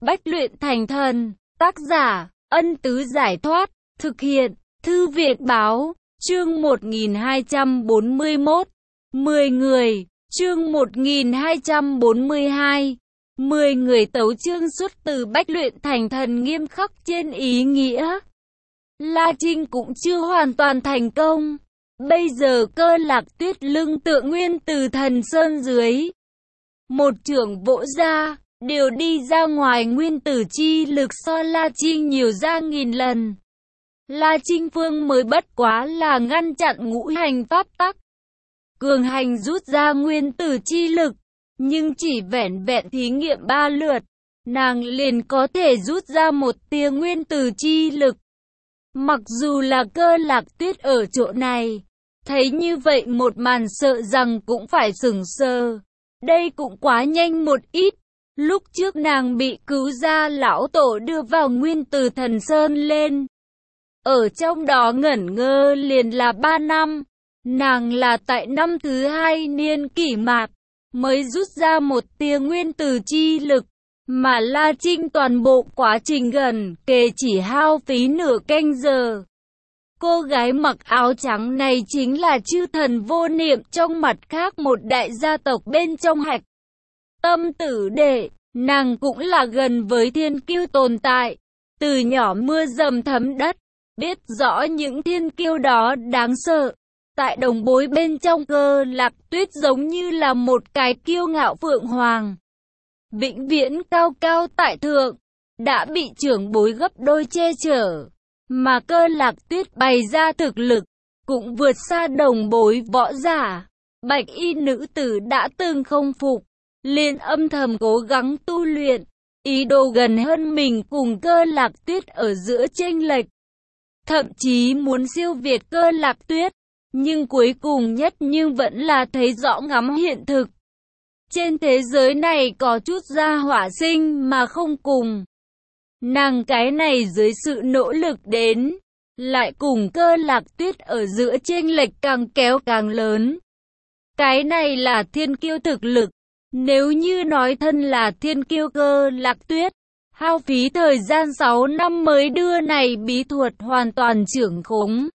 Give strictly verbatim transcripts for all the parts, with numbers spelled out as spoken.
Bách luyện thành thần, tác giả, Ân Tứ Giải Thoát, thực hiện, Thư viện Báo, chương một nghìn hai trăm bốn mươi mốt, mười người, chương một nghìn hai trăm bốn mươi hai, mười người tấu chương xuất từ Bách luyện thành thần nghiêm khắc trên ý nghĩa. La Trinh cũng chưa hoàn toàn thành công. Bây giờ Cơ Lạc Tuyết lưng tựa Nguyên Tử Thần Sơn dưới. Một trưởng vỗ ra, đều đi ra ngoài nguyên tử chi lực so La Trinh nhiều ra nghìn lần. La Trinh Phương mới bất quá là ngăn chặn ngũ hành pháp tắc. Cường hành rút ra nguyên tử chi lực, nhưng chỉ vẻn vẹn thí nghiệm ba lượt, nàng liền có thể rút ra một tia nguyên tử chi lực. Mặc dù là Cơ Lạc Tuyết ở chỗ này, thấy như vậy một màn sợ rằng cũng phải sửng sờ. Đây cũng quá nhanh một ít. Lúc trước nàng bị cứu ra lão tổ đưa vào Nguyên Tử Thần Sơn lên. Ở trong đó ngẩn ngơ liền là ba năm. Nàng là tại năm thứ hai niên kỷ mạt mới rút ra một tia nguyên tử chi lực. Mà La Trinh toàn bộ quá trình gần kề chỉ hao phí nửa canh giờ. Cô gái mặc áo trắng này chính là chư thần vô niệm trong mặt khác một đại gia tộc bên trong Hạch Tâm Tử Đệ. Nàng cũng là gần với thiên kiêu tồn tại. Từ nhỏ mưa dầm thấm đất, biết rõ những thiên kiêu đó đáng sợ. Tại đồng bối bên trong Cơ Lạc Tuyết giống như là một cái kiêu ngạo phượng hoàng. Vĩnh viễn cao cao tại thượng, đã bị trưởng bối gấp đôi che chở. Mà Cơ Lạc Tuyết bày ra thực lực, cũng vượt xa đồng bối võ giả. Bạch y nữ tử đã từng không phục, liền âm thầm cố gắng tu luyện, ý đồ gần hơn mình cùng Cơ Lạc Tuyết ở giữa chênh lệch. Thậm chí muốn siêu việt Cơ Lạc Tuyết, nhưng cuối cùng nhất nhưng vẫn là thấy rõ ngắm hiện thực. Trên thế giới này có chút gia hỏa sinh mà không cùng. Nàng cái này dưới sự nỗ lực đến, lại cùng Cơ Lạc Tuyết ở giữa chênh lệch càng kéo càng lớn. Cái này là thiên kiêu thực lực. Nếu như nói thân là thiên kiêu Cơ Lạc Tuyết, hao phí thời gian sáu năm mới đưa này bí thuật hoàn toàn trưởng khống.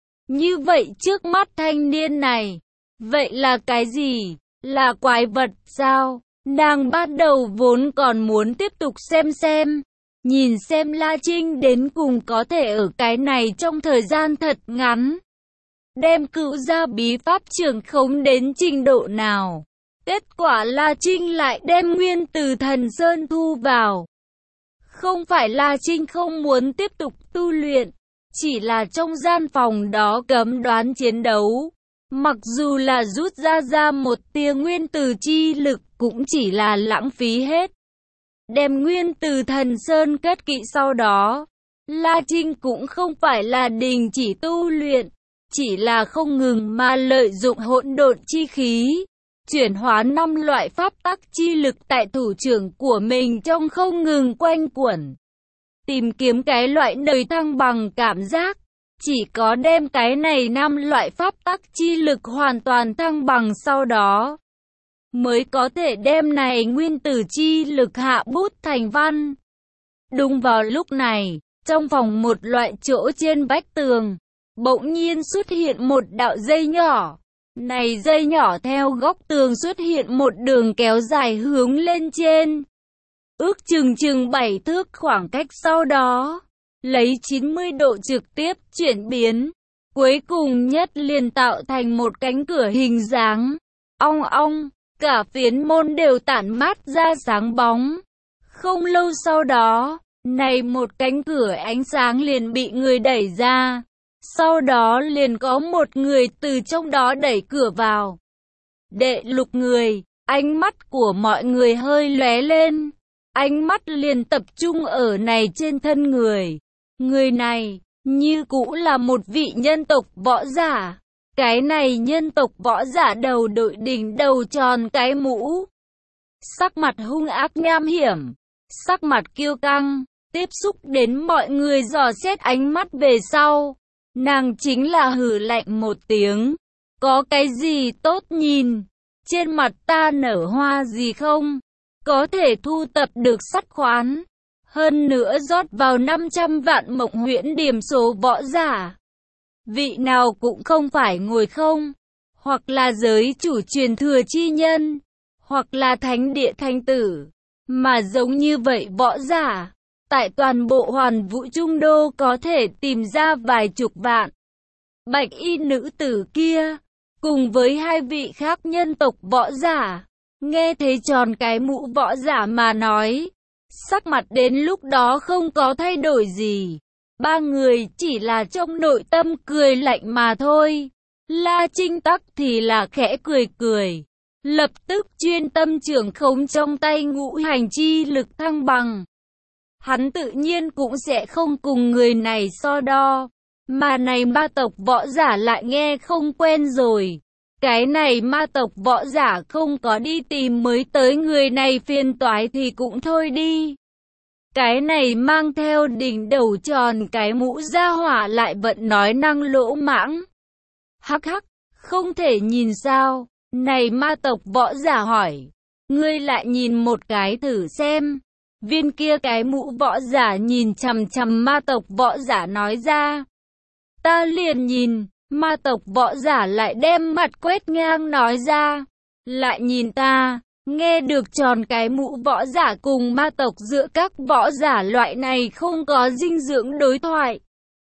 Như vậy trước mắt thanh niên này, vậy là cái gì? Là quái vật sao? Nàng bắt đầu vốn còn muốn tiếp tục xem xem, nhìn xem La Trinh đến cùng có thể ở cái này trong thời gian thật ngắn, đem cựu gia bí pháp trưởng khống đến trình độ nào. Kết quả La Trinh lại đem Nguyên Tử Thần Sơn thu vào. Không phải La Trinh không muốn tiếp tục tu luyện, chỉ là trong gian phòng đó cấm đoán chiến đấu. Mặc dù là rút ra ra một tia nguyên tử chi lực cũng chỉ là lãng phí hết. Đem Nguyên Tử Thần Sơn cất kỹ sau đó, La Trinh cũng không phải là đình chỉ tu luyện, chỉ là không ngừng mà lợi dụng hỗn độn chi khí, chuyển hóa năm loại pháp tắc chi lực tại thủ trưởng của mình trong không ngừng quanh quẩn. Tìm kiếm cái loại đời thăng bằng cảm giác, chỉ có đem cái này năm loại pháp tắc chi lực hoàn toàn thăng bằng sau đó, mới có thể đem này nguyên tử chi lực hạ bút thành văn. Đúng vào lúc này, trong phòng một loại chỗ trên vách tường, bỗng nhiên xuất hiện một đạo dây nhỏ. Này dây nhỏ theo góc tường xuất hiện một đường kéo dài hướng lên trên. Ước chừng chừng bảy thước khoảng cách sau đó, lấy chín mươi độ trực tiếp chuyển biến. Cuối cùng nhất liền tạo thành một cánh cửa hình dáng. Ong ong, cả phiến môn đều tản mát ra sáng bóng. Không lâu sau đó, này một cánh cửa ánh sáng liền bị người đẩy ra. Sau đó liền có một người từ trong đó đẩy cửa vào. Đệ lục người, ánh mắt của mọi người hơi lóe lên. Ánh mắt liền tập trung ở này trên thân người. Người này, như cũ là một vị nhân tộc võ giả. Cái này nhân tộc võ giả đầu đội đỉnh đầu tròn cái mũ. Sắc mặt hung ác nham hiểm, sắc mặt kiêu căng, tiếp xúc đến mọi người dò xét ánh mắt về sau. Nàng chính là hừ lạnh một tiếng. Có cái gì tốt nhìn? Trên mặt ta nở hoa gì không? Có thể thu tập được sắt khoán. hơn nữa rót vào năm trăm vạn mộng huyễn điểm số võ giả. Vị nào cũng không phải ngồi không, hoặc là giới chủ truyền thừa chi nhân, hoặc là thánh địa thanh tử, mà giống như vậy võ giả, tại toàn bộ hoàn vũ trung đô có thể tìm ra vài chục vạn. Bạch y nữ tử kia, cùng với hai vị khác nhân tộc võ giả, nghe thấy tròn cái mũ võ giả mà nói, sắc mặt đến lúc đó không có thay đổi gì. Ba người chỉ là trong nội tâm cười lạnh mà thôi. La Trinh Tắc thì là khẽ cười cười, lập tức chuyên tâm trưởng khống trong tay ngũ hành chi lực thăng bằng. Hắn tự nhiên cũng sẽ không cùng người này so đo, mà này ma tộc võ giả lại nghe không quen rồi. Cái này ma tộc võ giả không có đi tìm mới tới người này phiền toái thì cũng thôi đi. Cái này mang theo đỉnh đầu tròn cái mũ ra hỏa lại vẫn nói năng lỗ mãng. Hắc hắc, không thể nhìn sao? Này ma tộc võ giả hỏi, ngươi lại nhìn một cái thử xem. Viên kia cái mũ võ giả nhìn chằm chằm ma tộc võ giả nói ra. Ta liền nhìn, ma tộc võ giả lại đem mặt quét ngang nói ra. Lại nhìn ta. Nghe được tròn cái mũ võ giả cùng ma tộc giữa các võ giả loại này không có dinh dưỡng đối thoại.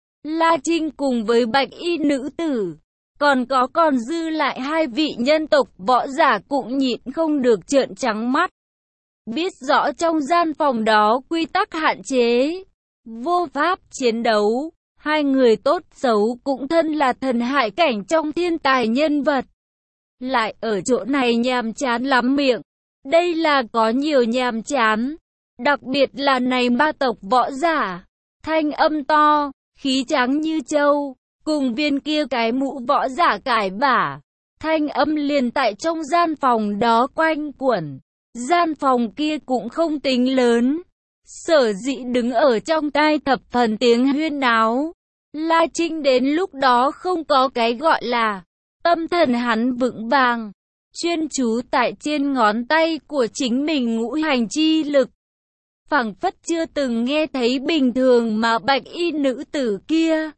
La Trinh cùng với bạch y nữ tử, còn có còn dư lại hai vị nhân tộc võ giả cũng nhịn không được trợn trắng mắt. Biết rõ trong gian phòng đó quy tắc hạn chế, vô pháp chiến đấu, hai người tốt xấu cũng thân là thần hải cảnh trong thiên tài nhân vật. Lại ở chỗ này nhàm chán lắm miệng. Đây là có nhiều nhàm chán. Đặc biệt là này ma tộc võ giả. Thanh âm to, khí trắng như trâu. Cùng viên kia cái mũ võ giả cãi bả. Thanh âm liền tại trong gian phòng đó quanh quẩn. Gian phòng kia cũng không tính lớn. Sở dĩ đứng ở trong tai thập phần tiếng huyên náo. La Trinh đến lúc đó không có cái gọi là tâm thần hắn vững vàng, chuyên chú tại trên ngón tay của chính mình ngũ hành chi lực. Phảng phất chưa từng nghe thấy bình thường mà bạch y nữ tử kia.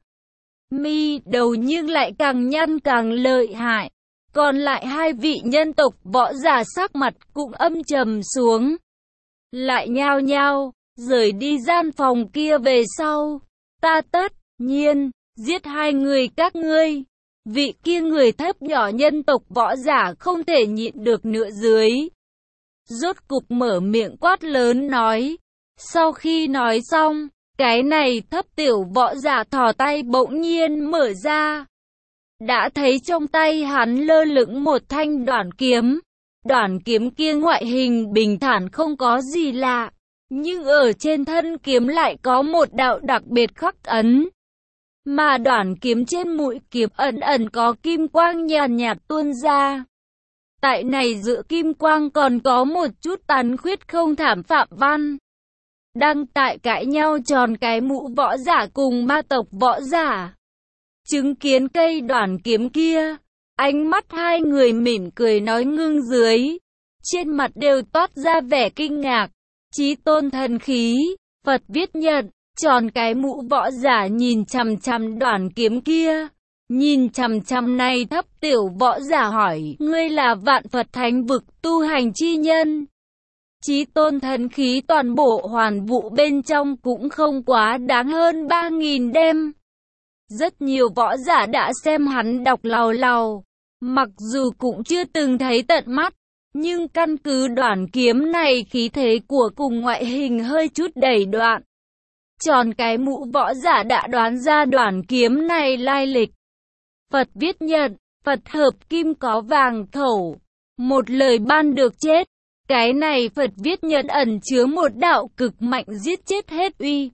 Mi đầu nhưng lại càng nhăn càng lợi hại. Còn lại hai vị nhân tộc võ giả sắc mặt cũng âm trầm xuống. Lại nhao nhao, rời đi gian phòng kia về sau. Ta tất nhiên, giết hai người các ngươi. Vị kia người thấp nhỏ nhân tộc võ giả không thể nhịn được nữa dưới. Rốt cục mở miệng quát lớn nói. Sau khi nói xong, cái này thấp tiểu võ giả thò tay bỗng nhiên mở ra. Đã thấy trong tay hắn lơ lửng một thanh đoản kiếm. Đoản kiếm kia ngoại hình bình thản không có gì lạ. Nhưng ở trên thân kiếm lại có một đạo đặc biệt khắc ấn. Mà đoản kiếm trên mũi kiếm ẩn ẩn có kim quang nhàn nhạt tuôn ra. Tại này giữa kim quang còn có một chút tàn khuyết không thảm phạm văn. Đang tại cãi nhau tròn cái mũ võ giả cùng ma tộc võ giả. Chứng kiến cây đoản kiếm kia, ánh mắt hai người mỉm cười nói ngưng dưới. Trên mặt đều toát ra vẻ kinh ngạc. Chí tôn thần khí, Phật viết nhận. Tròn cái mũ võ giả nhìn chằm chằm đoản kiếm kia. Nhìn chằm chằm này thấp tiểu võ giả hỏi, ngươi là vạn Phật thánh vực tu hành chi nhân. Chí tôn thần khí toàn bộ hoàn vũ bên trong cũng không quá đáng hơn ba nghìn đêm. Rất nhiều võ giả đã xem hắn đọc lào lào. Mặc dù cũng chưa từng thấy tận mắt, nhưng căn cứ đoản kiếm này khí thế của cùng ngoại hình hơi chút đẩy đoạn. Tròn cái mũ võ giả đã đoán ra đoản kiếm này lai lịch. Phật viết nhận, Phật hợp kim có vàng khẩu. Một lời ban được chết. Cái này Phật viết nhận ẩn chứa một đạo cực mạnh giết chết hết uy.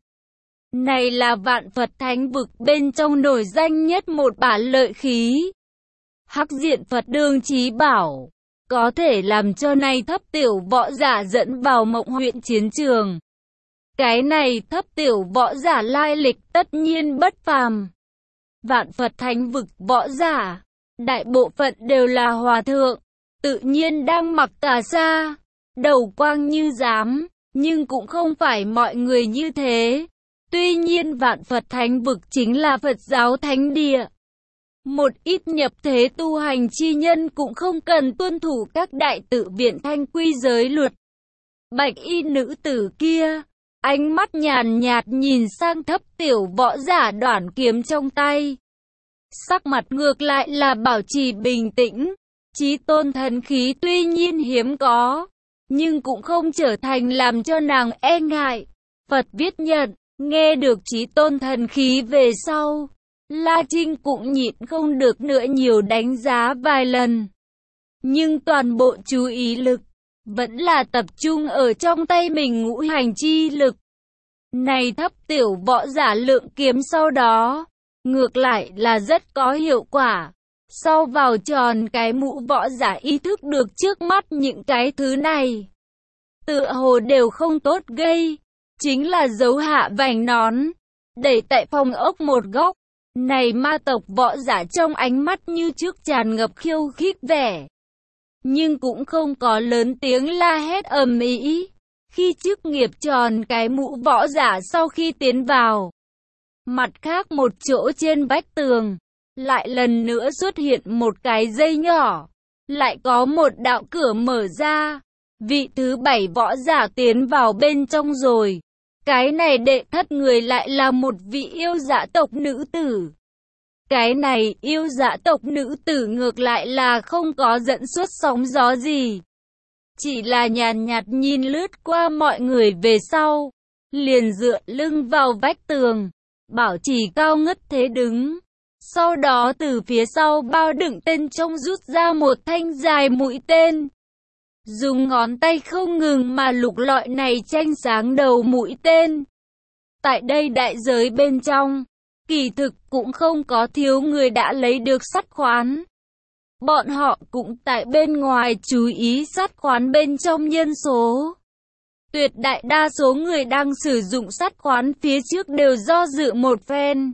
Này là vạn Phật thánh vực bên trong nổi danh nhất một bả lợi khí. Hắc diện Phật đương chí bảo. Có thể làm cho này thấp tiểu võ giả dẫn vào mộng huyện chiến trường. Cái này thấp tiểu võ giả lai lịch tất nhiên bất phàm. Vạn Phật thánh vực võ giả, đại bộ phận đều là hòa thượng, tự nhiên đang mặc cà sa, đầu quang như giám, Nhưng cũng không phải mọi người như thế. Tuy nhiên Vạn Phật Thánh Vực chính là Phật giáo thánh địa. Một ít nhập thế tu hành chi nhân cũng không cần tuân thủ các đại tự viện thanh quy giới luật. Bạch y nữ tử kia, ánh mắt nhàn nhạt nhìn sang thấp tiểu võ giả đoản kiếm trong tay. Sắc mặt ngược lại là bảo trì bình tĩnh. Chí tôn thần khí tuy nhiên hiếm có, nhưng cũng không trở thành làm cho nàng e ngại. Phật viết nhận, nghe được chí tôn thần khí về sau, La Trinh cũng nhịn không được nữa nhiều đánh giá vài lần. Nhưng toàn bộ chú ý lực vẫn là tập trung ở trong tay mình ngũ hành chi lực. Này thấp tiểu võ giả lượng kiếm sau đó, ngược lại là rất có hiệu quả. Sau vào tròn cái mũ võ giả ý thức được trước mắt những cái thứ này tựa hồ đều không tốt gây. Chính là dấu hạ vành nón, đẩy tại phòng ốc một góc. Này ma tộc võ giả trong ánh mắt như trước tràn ngập khiêu khích vẻ. Nhưng cũng không có lớn tiếng la hét ầm ĩ. Khi chức nghiệp tròn cái mũ võ giả sau khi tiến vào, mặt khác một chỗ trên vách tường, lại lần nữa xuất hiện một cái dây nhỏ. Lại có một đạo cửa mở ra. Vị thứ bảy võ giả tiến vào bên trong rồi. Cái này đệ thất người lại là một vị yêu dã tộc nữ tử. Cái này yêu dã tộc nữ tử ngược lại là không có dẫn xuất sóng gió gì. Chỉ là nhàn nhạt nhìn lướt qua mọi người về sau. Liền dựa lưng vào vách tường, bảo trì cao ngất thế đứng. Sau đó từ phía sau bao đựng tên trong rút ra một thanh dài mũi tên. Dùng ngón tay không ngừng mà lục lọi này tranh sáng đầu mũi tên. Tại đây đại giới bên trong, kỳ thực cũng không có thiếu người đã lấy được sắt khoán. Bọn họ cũng tại bên ngoài chú ý sắt khoán bên trong nhân số. Tuyệt đại đa số người đang sử dụng sắt khoán phía trước đều do dự một phen.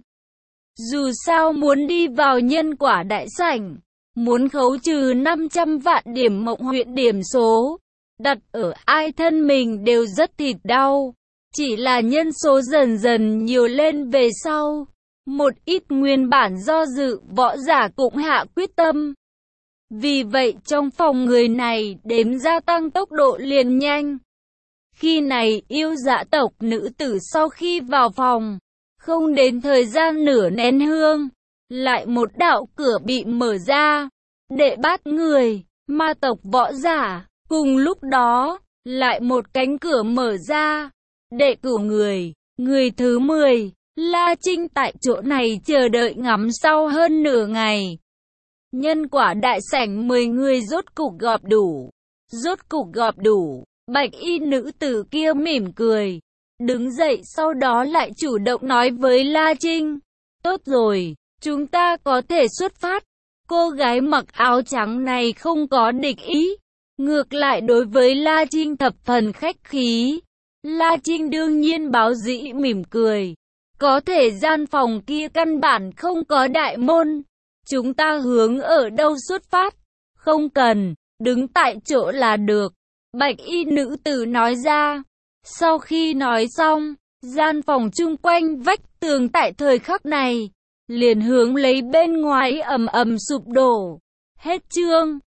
Dù sao muốn đi vào nhân quả đại sảnh, muốn khấu trừ năm trăm vạn điểm mộng huyện điểm số, đặt ở ai thân mình đều rất thịt đau. Chỉ là nhân số dần dần nhiều lên về sau, một ít nguyên bản do dự võ giả cũng hạ quyết tâm. Vì vậy trong phòng người này đếm gia tăng tốc độ liền nhanh. Khi này yêu dã tộc nữ tử sau khi vào phòng, không đến thời gian nửa nén hương, lại một đạo cửa bị mở ra. Đệ bát người, ma tộc võ giả, cùng lúc đó, lại một cánh cửa mở ra. Đệ cửu người, người thứ mười, La Trinh tại chỗ này chờ đợi ngắm sau hơn nửa ngày. Nhân quả đại sảnh mười người rốt cục gặp đủ. Rốt cục gặp đủ, bạch y nữ tử kia mỉm cười. Đứng dậy sau đó lại chủ động nói với La Trinh. Tốt rồi, chúng ta có thể xuất phát. Cô gái mặc áo trắng này không có địch ý. Ngược lại đối với La Trinh thập phần khách khí. La Trinh đương nhiên báo dĩ mỉm cười. Có thể gian phòng kia căn bản không có đại môn. Chúng ta hướng ở đâu xuất phát? Không cần, đứng tại chỗ là được. Bạch y nữ tử nói ra. Sau khi nói xong, gian phòng chung quanh vách tường tại thời khắc này liền hướng lấy bên ngoài ầm ầm sụp đổ. Hết chương.